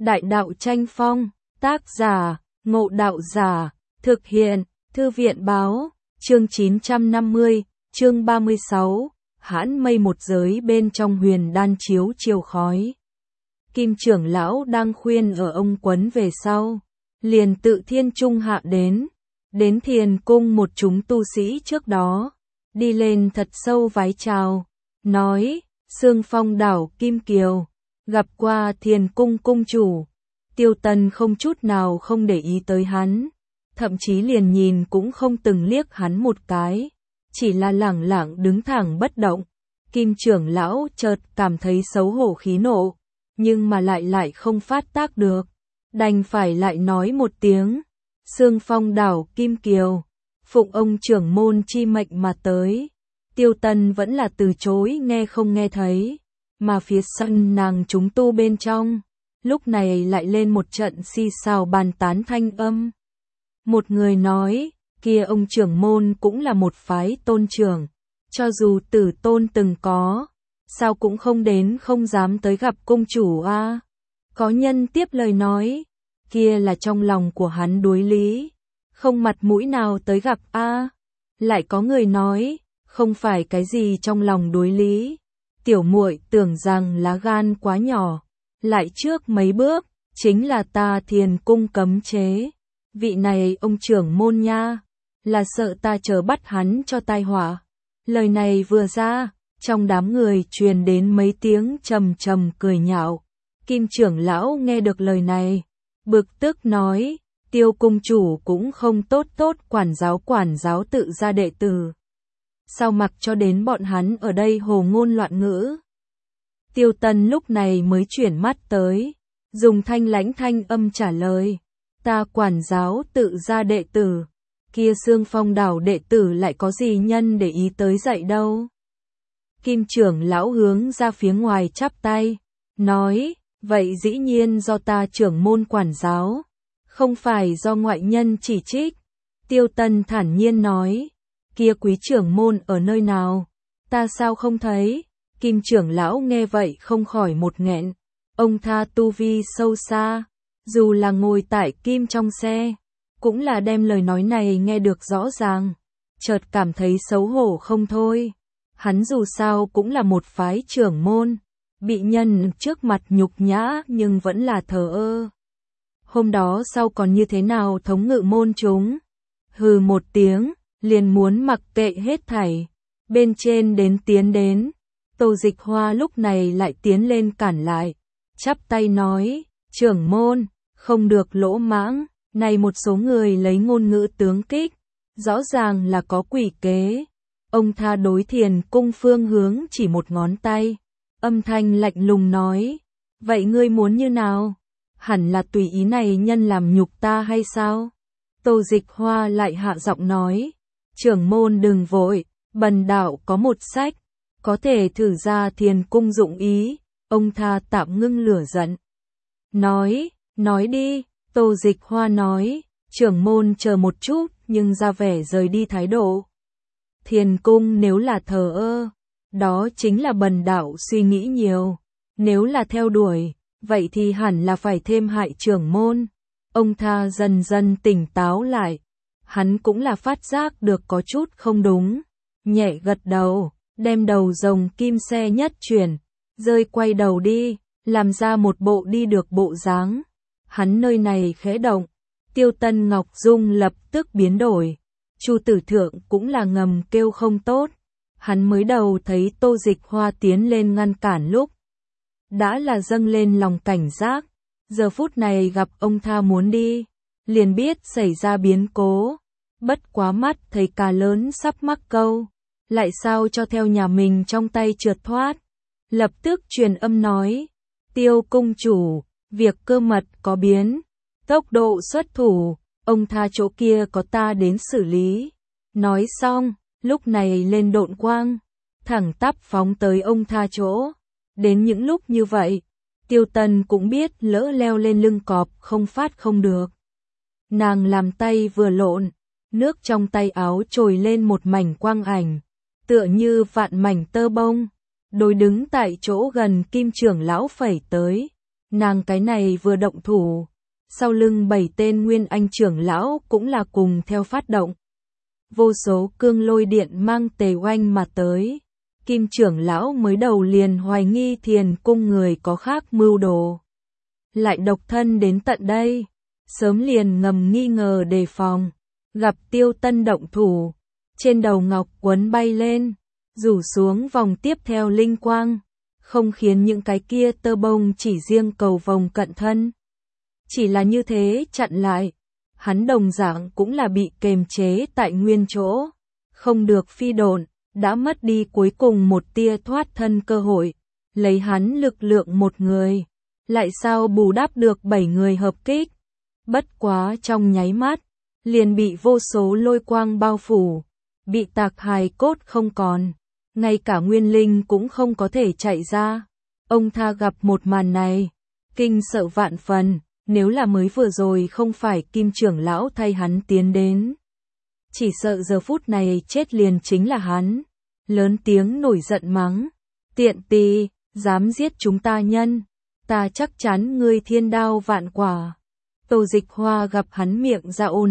Đại đạo tranh phong, tác giả, Ngộ Đạo Giả, thực hiện, Thư viện báo, chương 950, chương 36, hãn mây một giới bên trong huyền đan chiếu chiều khói. Kim trưởng lão đang khuyên ở ông Quấn về sau, liền tự thiên trung hạ đến thiền cung một chúng tu sĩ trước đó, đi lên thật sâu vái chào, nói, Sương Phong đảo Kim Kiều, gặp qua thiền cung cung chủ. Tiêu Tần không chút nào không để ý tới hắn, thậm chí liền nhìn cũng không từng liếc hắn một cái, chỉ là lẳng lặng đứng thẳng bất động. Kim trưởng lão chợt cảm thấy xấu hổ khí nộ, nhưng mà lại không phát tác được, đành phải lại nói một tiếng, Sương Phong đảo Kim Kiều, phụng ông trưởng môn chi mệnh mà tới. Tiêu Tần vẫn là từ chối nghe không nghe thấy, mà phía sân nàng chúng tu bên trong, lúc này lại lên một trận xì xào bàn tán thanh âm. Một người nói, kia ông trưởng môn cũng là một phái tôn trưởng, cho dù tử tôn từng có, sao cũng không dám tới gặp cung chủ a. Có nhân tiếp lời nói, kia là trong lòng của hắn đối lý, không mặt mũi nào tới gặp a. Lại có người nói, không phải cái gì trong lòng đối lý, tiểu muội tưởng rằng lá gan quá nhỏ, lại trước mấy bước, chính là ta thiền cung cấm chế. Vị này ông trưởng môn nha, là sợ ta chờ bắt hắn cho tai họa. Lời này vừa ra, trong đám người truyền đến mấy tiếng trầm trầm cười nhạo. Kim trưởng lão nghe được lời này, bực tức nói, Tiêu cung chủ cũng không tốt quản giáo tự gia đệ tử. Sao mặc cho đến bọn hắn ở đây hồ ngôn loạn ngữ. Tiêu Tần lúc này mới chuyển mắt tới, dùng thanh lãnh thanh âm trả lời, ta quản giáo tự gia đệ tử, kia Sương Phong đảo đệ tử lại có gì nhân để ý tới dạy đâu. Kim trưởng lão hướng ra phía ngoài chắp tay, nói, vậy dĩ nhiên do ta trưởng môn quản giáo, không phải do ngoại nhân chỉ trích. Tiêu Tần thản nhiên nói, kia quý trưởng môn ở nơi nào, ta sao không thấy. Kim trưởng lão nghe vậy không khỏi một nghẹn, ông ta tu vi sâu xa, dù là ngồi tại kim trong xe, cũng là đem lời nói này nghe được rõ ràng, chợt cảm thấy xấu hổ không thôi. Hắn dù sao cũng là một phái trưởng môn, bị nhân trước mặt nhục nhã nhưng vẫn là thờ ơ. Hôm đó sau còn như thế nào thống ngự môn chúng, hừ một tiếng, liền muốn mặc kệ hết thảy, bên trên tiến đến. Tô Dịch Hoa lúc này lại tiến lên cản lại, chắp tay nói, trưởng môn, không được lỗ mãng, này một số người lấy ngôn ngữ tướng kích, rõ ràng là có quỷ kế. Ông tha đối thiền cung phương hướng chỉ một ngón tay, âm thanh lạnh lùng nói, vậy ngươi muốn như nào? Hẳn là tùy ý này nhân làm nhục ta hay sao? Tô Dịch Hoa lại hạ giọng nói, trưởng môn đừng vội, bần đạo có một sách, có thể thử ra thiền cung dụng ý. Ông tha tạm ngưng lửa giận, nói đi. Tô Dịch Hoa nói, trưởng môn chờ một chút nhưng ra vẻ rời đi thái độ. Thiền cung nếu là thờ ơ, đó chính là bần đạo suy nghĩ nhiều, nếu là theo đuổi, vậy thì hẳn là phải thêm hại trưởng môn. Ông tha dần dần tỉnh táo lại, hắn cũng là phát giác được có chút không đúng, nhẹ gật đầu, đem đầu rồng kim xe nhất chuyển, rơi quay đầu đi, làm ra một bộ đi được bộ dáng. Hắn nơi này khẽ động, Tiêu Tân Ngọc Dung lập tức biến đổi, Chu Tử Thượng cũng là ngầm kêu không tốt. Hắn mới đầu thấy Tô Dịch Hoa tiến lên ngăn cản lúc, đã là dâng lên lòng cảnh giác, giờ phút này gặp ông tha muốn đi, liền biết xảy ra biến cố, bất quá mắt thấy cá lớn sắp mắc câu, lại sao cho theo nhà mình trong tay trượt thoát, lập tức truyền âm nói, Tiêu cung chủ, việc cơ mật có biến, tốc độ xuất thủ, ông tha chỗ kia có ta đến xử lý. Nói xong, lúc này lên độn quang, thẳng tắp phóng tới ông tha chỗ. Đến những lúc như vậy, Tiêu Tần cũng biết lỡ leo lên lưng cọp không phát không được. Nàng làm tay vừa lộn, nước trong tay áo trồi lên một mảnh quang ảnh, tựa như vạn mảnh tơ bông, đối đứng tại chỗ gần Kim trưởng lão phẩy tới. nàng cái này vừa động thủ, sau lưng 7 tên Nguyên Anh trưởng lão cũng là cùng theo phát động. Vô số cương lôi điện mang tề oanh mà tới. Kim trưởng lão mới đầu liền hoài nghi Thiền cung người có khác mưu đồ. Lại độc thân đến tận đây, sớm liền ngầm nghi ngờ đề phòng, gặp Tiêu Tân động thủ, trên đầu ngọc quấn bay lên, rủ xuống vòng tiếp theo linh quang, không khiến những cái kia tơ bông chỉ riêng cầu vòng cận thân. Chỉ là như thế chặn lại, hắn đồng dạng cũng là bị kềm chế tại nguyên chỗ, không được phi độn, đã mất đi cuối cùng một tia thoát thân cơ hội, lấy hắn lực lượng một người, lại sao bù đắp được 7 người hợp kích. Bất quá trong nháy mắt, liền bị vô số lôi quang bao phủ, bị tạc hài cốt không còn, ngay cả nguyên linh cũng không có thể chạy ra. Ông Tha gặp một màn này, kinh sợ vạn phần, nếu là mới vừa rồi không phải Kim trưởng lão thay hắn tiến đến, chỉ sợ giờ phút này chết liền chính là hắn. Lớn tiếng nổi giận mắng, tiện tì, dám giết chúng ta nhân, ta chắc chắn ngươi thiên đao vạn quả. Tô Dịch Hoa gặp hắn miệng ra ô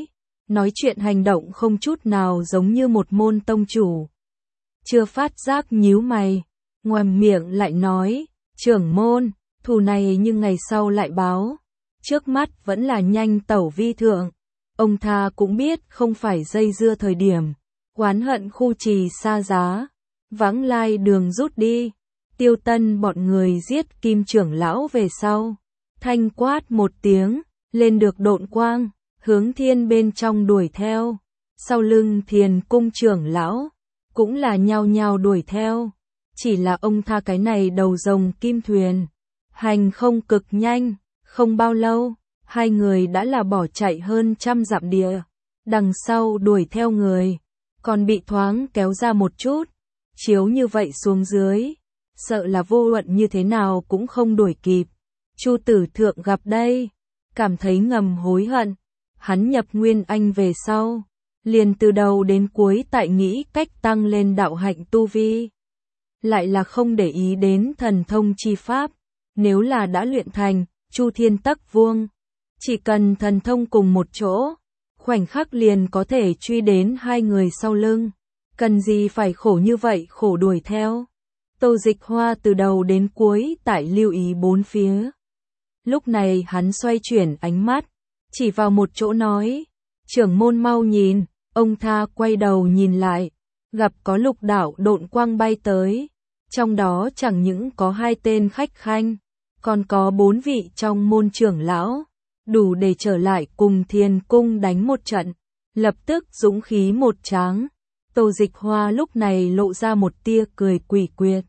nói chuyện hành động không chút nào giống như một môn tông chủ. Chưa phát giác nhíu mày, ngoàm miệng lại nói, trưởng môn, thù này nhưng ngày sau lại báo, trước mắt vẫn là nhanh tẩu vi thượng. Ông Tha cũng biết không phải dây dưa thời điểm, oán hận khu trì xa giá, vãng lai đường rút đi. Tiêu Tân bọn người giết Kim trưởng lão về sau, thanh quát một tiếng, lên được độn quang, hướng thiên bên trong đuổi theo. Sau lưng Thiền cung trưởng lão, cũng là nhao nhao đuổi theo. Chỉ là ông Tha cái này đầu rồng kim thuyền, hành không cực nhanh, không bao lâu, hai người đã là bỏ chạy hơn 100 dặm địa. Đằng sau đuổi theo người, còn bị thoáng kéo ra một chút, chiếu như vậy xuống dưới, sợ là vô luận như thế nào cũng không đuổi kịp. Chu Tử Thượng gặp đây, cảm thấy ngầm hối hận, hắn nhập Nguyên Anh về sau, liền từ đầu đến cuối tại nghĩ cách tăng lên đạo hạnh tu vi, lại là không để ý đến thần thông chi pháp, nếu là đã luyện thành Chu Thiên Tắc Vuông, chỉ cần thần thông cùng một chỗ, khoảnh khắc liền có thể truy đến hai người sau lưng, cần gì phải khổ như vậy khổ đuổi theo. Tô Dịch Hoa từ đầu đến cuối tại lưu ý bốn phía. Lúc này hắn xoay chuyển ánh mắt, chỉ vào một chỗ nói, trưởng môn mau nhìn. Ông Tha quay đầu nhìn lại, gặp có lục đạo độn quang bay tới, trong đó chẳng những có 2 tên khách khanh, còn có 4 vị trong môn trưởng lão, đủ để trở lại cùng Thiền cung đánh một trận. Lập tức dũng khí một tráng, Tô Dịch Hoa lúc này lộ ra một tia cười quỷ quyệt.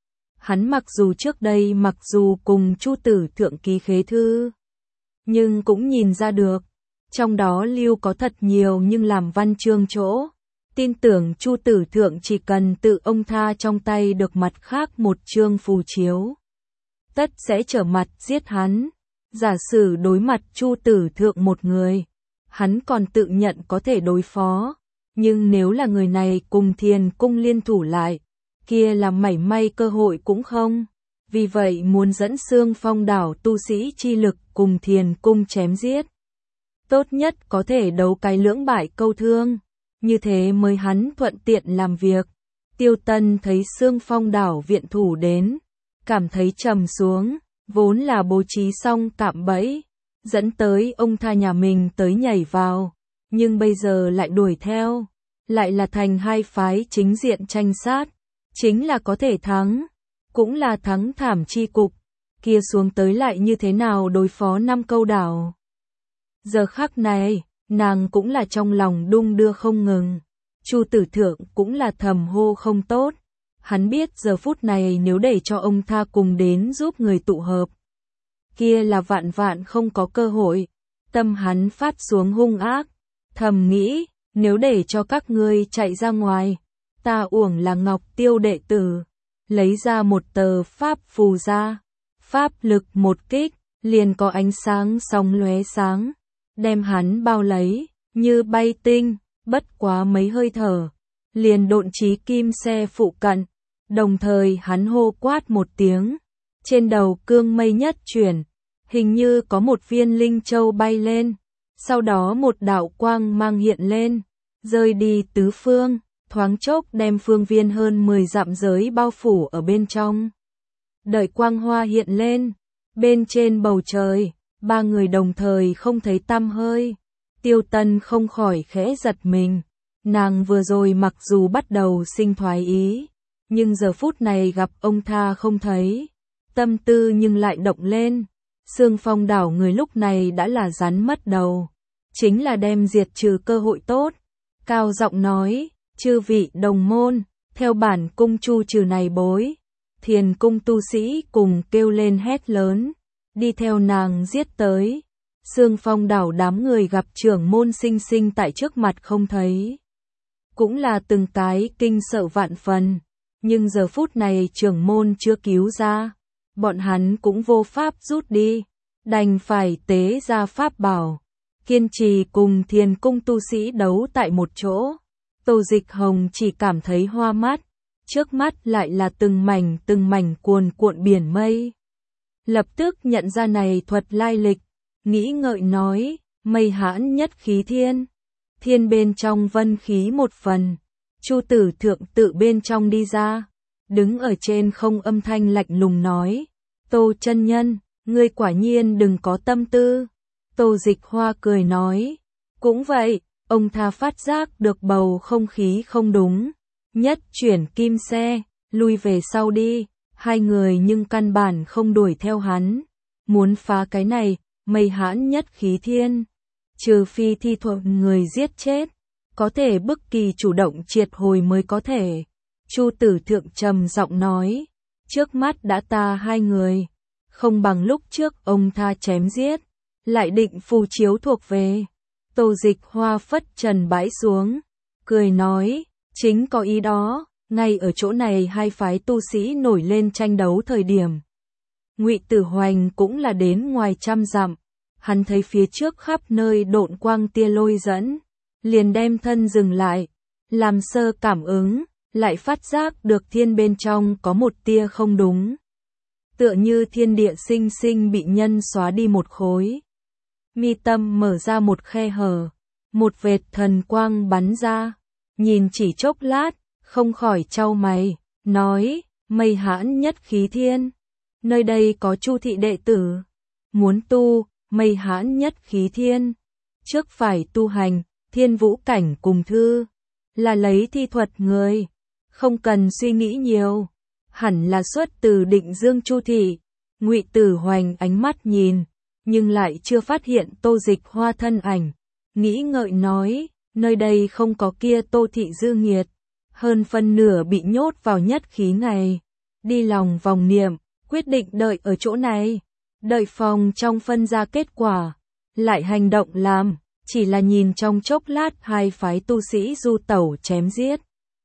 Hắn mặc dù trước đây cùng Chu Tử Thượng ký khế thư, nhưng cũng nhìn ra được, trong đó lưu có thật nhiều nhưng làm văn chương chỗ. Tin tưởng Chu Tử Thượng chỉ cần tự ông Tha trong tay được mặt khác một chương phù chiếu, tất sẽ trở mặt giết hắn. Giả sử đối mặt Chu Tử Thượng một người, hắn còn tự nhận có thể đối phó, nhưng nếu là người này cùng Thiền cung liên thủ lại, kia là mảy may cơ hội cũng không. Vì vậy muốn dẫn Xương Phong đảo tu sĩ chi lực cùng Thiền cung chém giết, tốt nhất có thể đấu cái lưỡng bại câu thương, như thế mới hắn thuận tiện làm việc. Tiêu Tân thấy Xương Phong đảo viện thủ đến, cảm thấy trầm xuống, vốn là bố trí xong cạm bẫy, dẫn tới ông Tha nhà mình tới nhảy vào, nhưng bây giờ lại đuổi theo, lại là thành hai phái chính diện tranh sát, chính là có thể thắng, cũng là thắng thảm chi cục, kia xuống tới lại như thế nào đối phó 5 câu đảo. Giờ khắc này, nàng cũng là trong lòng đung đưa không ngừng. Chu Tử Thượng cũng là thầm hô không tốt. Hắn biết giờ phút này nếu để cho ông Tha cùng đến giúp người tụ hợp, kia là vạn vạn không có cơ hội. Tâm hắn phát xuống hung ác, thầm nghĩ, nếu để cho các ngươi chạy ra ngoài, ta uổng là Ngọc Tiêu đệ tử. Lấy ra một tờ pháp phù ra, pháp lực một kích, liền có ánh sáng sóng lóe sáng, đem hắn bao lấy, như bay tinh, bất quá mấy hơi thở, liền độn chí kim xe phụ cận, đồng thời hắn hô quát một tiếng, Trên đầu cương mây nhất chuyển, hình như có một viên linh châu bay lên, sau đó một đạo quang mang hiện lên, rơi đi tứ phương, thoáng chốc đem phương viên hơn 10 dặm giới bao phủ ở bên trong. Đợi quang hoa hiện lên, bên trên bầu trời, ba người đồng thời không thấy tăm hơi. Tiêu Tân không khỏi khẽ giật mình, nàng vừa rồi mặc dù bắt đầu sinh thoái ý, nhưng giờ phút này gặp ông ta không thấy, tâm tư nhưng lại động lên. Sương Phong đảo người lúc này đã là rắn mất đầu, chính là đem diệt trừ cơ hội tốt. Cao giọng nói, chư vị đồng môn, theo bản cung chu trừ này bối. Thiền cung tu sĩ cùng kêu lên hét lớn, đi theo nàng giết tới. Sương Phong đảo đám người gặp trưởng môn sinh sinh tại trước mặt không thấy, cũng là từng cái kinh sợ vạn phần, nhưng giờ phút này trưởng môn chưa cứu ra, bọn hắn cũng vô pháp rút đi, đành phải tế ra pháp bảo, kiên trì cùng thiền cung tu sĩ đấu tại một chỗ. Tô Dịch Hồng chỉ cảm thấy hoa mắt, trước mắt lại là từng mảnh cuồn cuộn biển mây. Lập tức nhận ra này thuật lai lịch, nghĩ ngợi nói, mây hãn nhất khí thiên. Thiên bên trong vân khí một phần, Chu Tử Thượng tự bên trong đi ra, đứng ở trên không âm thanh lạnh lùng nói, Tô chân nhân, ngươi quả nhiên đừng có tâm tư. Tô Dịch Hoa cười nói, cũng vậy, ông ta phát giác được bầu không khí không đúng, nhất chuyển kim xe, lui về sau đi, hai người nhưng căn bản không đuổi theo hắn, muốn phá cái này, mây hãn nhất khí thiên, trừ phi thi thuận người giết chết, có thể bức kỳ chủ động triệt hồi mới có thể. Chu Tử Thượng trầm giọng nói, trước mắt đã ta hai người, không bằng lúc trước ông ta chém giết, lại định phù chiếu thuộc về. Tô Dịch Hoa phất trần bãi xuống, cười nói, chính có ý đó, ngay ở chỗ này hai phái tu sĩ nổi lên tranh đấu thời điểm. Ngụy Tử Hoành cũng là đến ngoài trăm dặm, hắn thấy phía trước khắp nơi độn quang tia lôi dẫn, liền đem thân dừng lại, làm sơ cảm ứng, lại phát giác được thiên bên trong có một tia không đúng. Tựa như thiên địa sinh sinh bị nhân xóa đi một khối. Mi tâm mở ra một khe hở, một vệt thần quang bắn ra, nhìn chỉ chốc lát, không khỏi chau mày, nói, mây hãn nhất khí thiên, nơi đây có Chu thị đệ tử, muốn tu, mây hãn nhất khí thiên, trước phải tu hành, thiên vũ cảnh cùng thư, là lấy thi thuật người, không cần suy nghĩ nhiều, hẳn là xuất từ Định Dương Chu thị. Ngụy Tử Hoành ánh mắt nhìn, nhưng lại chưa phát hiện Tô Dịch Hoa thân ảnh, nghĩ ngợi nói, nơi đây không có kia Tô thị dư nghiệt, hơn phân nửa bị nhốt vào nhất khí này, đi lòng vòng niệm, quyết định đợi ở chỗ này, đợi phòng trong phân ra kết quả, lại hành động làm, chỉ là nhìn trong chốc lát hai phái tu sĩ du tẩu chém giết,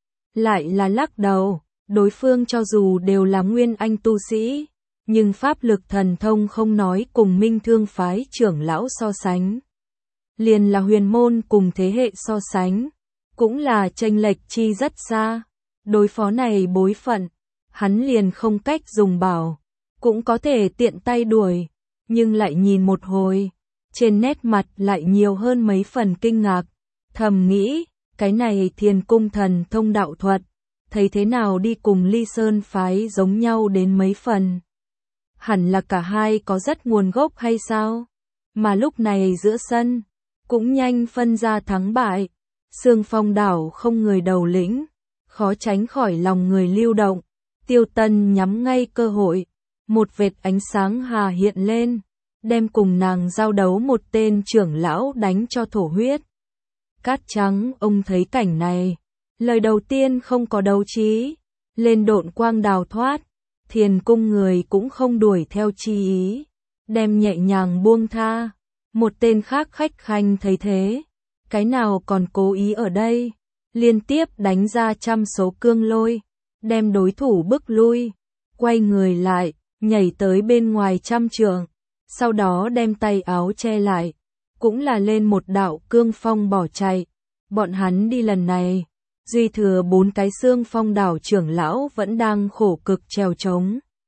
lại là lắc đầu, đối phương cho dù đều là nguyên anh tu sĩ, nhưng pháp lực thần thông không nói cùng Minh Thương phái trưởng lão so sánh, liền là huyền môn cùng thế hệ so sánh, cũng là chênh lệch chi rất xa. Đối phó này bối phận, hắn liền không cách dùng bảo, cũng có thể tiện tay đuổi, nhưng lại nhìn một hồi, trên nét mặt lại nhiều hơn mấy phần kinh ngạc, thầm nghĩ, cái này Thiền cung thần thông đạo thuật, thấy thế nào đi cùng Ly Sơn phái giống nhau đến mấy phần. Hẳn là cả hai có rất nguồn gốc hay sao? Mà lúc này giữa sân, cũng nhanh phân ra thắng bại, Sương Phong đảo không người đầu lĩnh, khó tránh khỏi lòng người lưu động. Tiêu Tân nhắm ngay cơ hội, một vệt ánh sáng hà hiện lên, đem cùng nàng giao đấu một tên trưởng lão đánh cho thổ huyết. Cát Trắng ông thấy cảnh này, lời đầu tiên không có đấu trí, lên độn quang đào thoát, Thiền cung người cũng không đuổi theo chi ý, đem nhẹ nhàng buông tha. Một tên khác khách khanh thấy thế, cái nào còn cố ý ở đây, liên tiếp đánh ra trăm số cương lôi, đem đối thủ bức lui, quay người lại, nhảy tới bên ngoài trăm trượng, sau đó đem tay áo che lại, cũng là lên một đạo cương phong bỏ chạy. Bọn hắn đi lần này, duy thừa 4 cái Sương Phong đảo trưởng lão vẫn đang khổ cực trèo trống.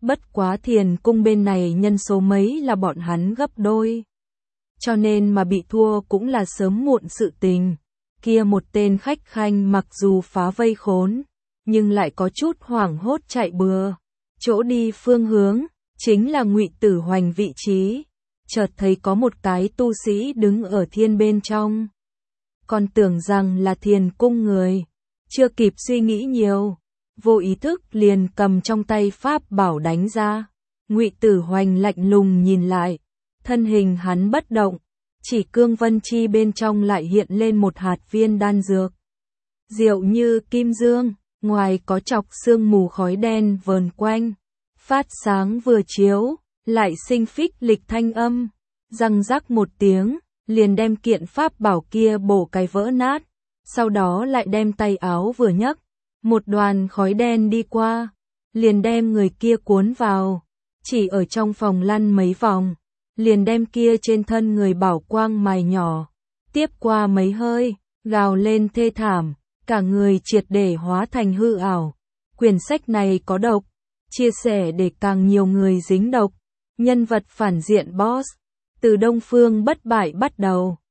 Bất quá Thiền cung bên này nhân số mấy là bọn hắn gấp đôi. Cho nên mà bị thua cũng là sớm muộn sự tình. Kia một tên khách khanh mặc dù phá vây khốn, nhưng lại có chút hoảng hốt chạy bừa. Chỗ đi phương hướng, chính là Ngụy Tử Hoành vị trí. Chợt thấy có một cái tu sĩ đứng ở thiên bên trong. Còn tưởng rằng là Thiền cung người. Chưa kịp suy nghĩ nhiều, vô ý thức liền cầm trong tay pháp bảo đánh ra. Ngụy Tử Hoành lạnh lùng nhìn lại, thân hình hắn bất động, chỉ cương vân chi bên trong lại hiện lên một hạt viên đan dược. Diệu như kim dương, ngoài có chọc sương mù khói đen vờn quanh, phát sáng vừa chiếu, lại sinh phích lịch thanh âm, răng rắc một tiếng, liền đem kiện pháp bảo kia bổ cái vỡ nát, sau đó lại đem tay áo vừa nhấc, một đoàn khói đen đi qua, liền đem người kia cuốn vào, chỉ ở trong phòng lăn mấy vòng, liền đem kia trên thân người bảo quang mài nhỏ, tiếp qua mấy hơi, gào lên thê thảm, cả người triệt để hóa thành hư ảo. Quyển sách này có độc, chia sẻ để càng nhiều người dính độc. Nhân vật phản diện boss, từ Đông Phương bất bại bắt đầu.